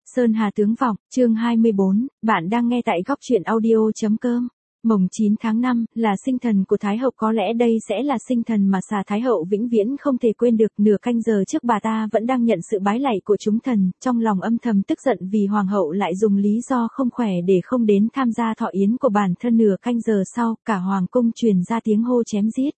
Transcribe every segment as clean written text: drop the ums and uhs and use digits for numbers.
Sơn Hà Tướng Vọng, chương 24, bạn đang nghe tại góc truyện audio.com. Mồng 9 tháng 5, là sinh thần của Thái Hậu, có lẽ đây sẽ là sinh thần mà Xà Thái Hậu vĩnh viễn không thể quên được. Nửa canh giờ trước bà ta vẫn đang nhận sự bái lạy của chúng thần, trong lòng âm thầm tức giận vì Hoàng hậu lại dùng lý do không khỏe để không đến tham gia thọ yến của bản thân. Nửa canh giờ sau, cả Hoàng cung truyền ra tiếng hô chém giết.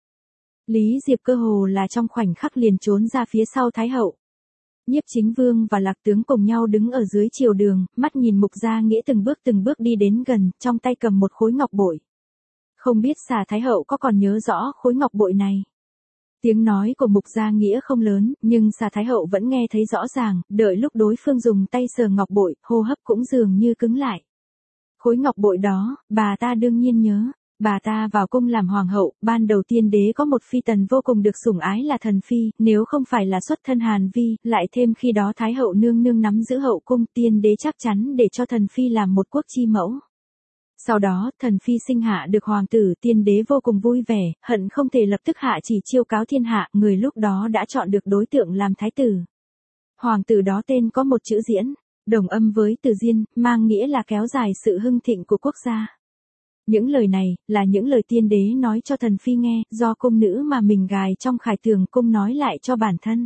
Lý Diệp cơ hồ là trong khoảnh khắc liền trốn ra phía sau Thái Hậu. Nhiếp Chính Vương và Lạc Tướng cùng nhau đứng ở dưới triều đường, mắt nhìn Mục Gia Nghĩa từng bước đi đến gần, trong tay cầm một khối ngọc bội. Không biết Xà Thái Hậu có còn nhớ rõ khối ngọc bội này. Tiếng nói của Mục Gia Nghĩa không lớn, nhưng Xà Thái Hậu vẫn nghe thấy rõ ràng, đợi lúc đối phương dùng tay sờ ngọc bội, hô hấp cũng dường như cứng lại. Khối ngọc bội đó, bà ta đương nhiên nhớ. Bà ta vào cung làm hoàng hậu, ban đầu tiên đế có một phi tần vô cùng được sủng ái là Thần Phi, nếu không phải là xuất thân Hàn Vi, lại thêm khi đó Thái Hậu nương nương nắm giữ hậu cung, tiên đế chắc chắn để cho Thần Phi làm một quốc chi mẫu. Sau đó, Thần Phi sinh hạ được hoàng tử, tiên đế vô cùng vui vẻ, hận không thể lập tức hạ chỉ chiêu cáo thiên hạ, người lúc đó đã chọn được đối tượng làm thái tử. Hoàng tử đó tên có một chữ Diễn, đồng âm với từ Diên, mang nghĩa là kéo dài sự hưng thịnh của quốc gia. Những lời này, là những lời tiên đế nói cho Thần Phi nghe, do cung nữ mà mình gài trong Khải Tường cung nói lại cho bản thân.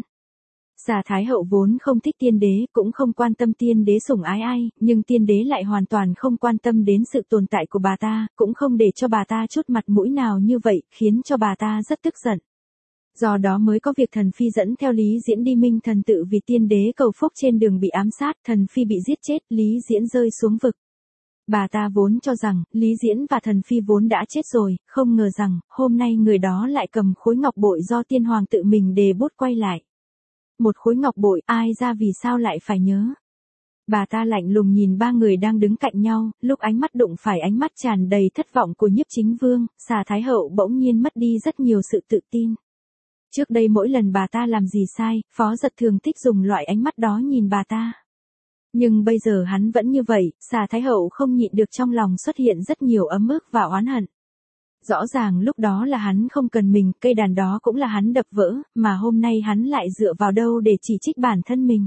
Xà Thái Hậu vốn không thích tiên đế, cũng không quan tâm tiên đế sủng ái ai, nhưng tiên đế lại hoàn toàn không quan tâm đến sự tồn tại của bà ta, cũng không để cho bà ta chút mặt mũi nào như vậy, khiến cho bà ta rất tức giận. Do đó mới có việc Thần Phi dẫn theo Lý Diễn đi Minh Thần Tự vì tiên đế cầu phúc, trên đường bị ám sát, Thần Phi bị giết chết, Lý Diễn rơi xuống vực. Bà ta vốn cho rằng, Lý Diễn và Thần Phi vốn đã chết rồi, không ngờ rằng, hôm nay người đó lại cầm khối ngọc bội do tiên hoàng tự mình đề bút quay lại. Một khối ngọc bội, ai ra vì sao lại phải nhớ. Bà ta lạnh lùng nhìn ba người đang đứng cạnh nhau, lúc ánh mắt đụng phải ánh mắt tràn đầy thất vọng của Nhiếp Chính Vương, Xà Thái Hậu bỗng nhiên mất đi rất nhiều sự tự tin. Trước đây mỗi lần bà ta làm gì sai, Phó Giật thường thích dùng loại ánh mắt đó nhìn bà ta. Nhưng bây giờ hắn vẫn như vậy, Xà Thái Hậu không nhịn được trong lòng xuất hiện rất nhiều ấm ức và oán hận. Rõ ràng lúc đó là hắn không cần mình, cây đàn đó cũng là hắn đập vỡ, mà hôm nay hắn lại dựa vào đâu để chỉ trích bản thân mình.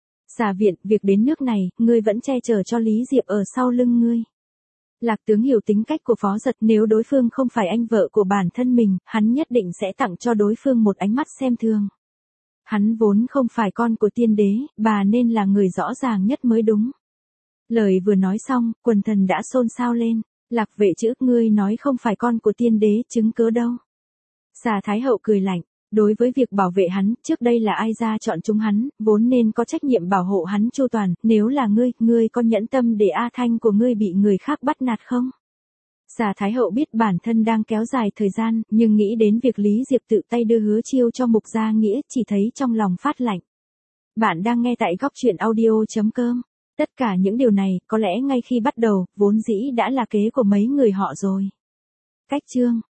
Xà Viện, việc đến nước này, ngươi vẫn che chở cho Lý Diệp ở sau lưng ngươi. Lạc Tướng hiểu tính cách của Phó Giật, nếu đối phương không phải anh vợ của bản thân mình, hắn nhất định sẽ tặng cho đối phương một ánh mắt xem thường. Hắn vốn không phải con của tiên đế, bà nên là người rõ ràng nhất mới đúng. Lời vừa nói xong, quần thần đã xôn xao lên. Lạc Vệ chữ, ngươi nói không phải con của tiên đế, chứng cớ đâu. Xà Thái Hậu cười lạnh, đối với việc bảo vệ hắn, trước đây là ai ra chọn chúng hắn, vốn nên có trách nhiệm bảo hộ hắn chu toàn, nếu là ngươi có nhẫn tâm để A Thanh của ngươi bị người khác bắt nạt không? Xà Thái Hậu biết bản thân đang kéo dài thời gian, nhưng nghĩ đến việc Lý Diệp tự tay đưa Hứa Chiêu cho Mục Gia Nghĩa, chỉ thấy trong lòng phát lạnh. Bạn đang nghe tại góc truyện audio.com. Tất cả những điều này, có lẽ ngay khi bắt đầu, vốn dĩ đã là kế của mấy người họ rồi. Cách chương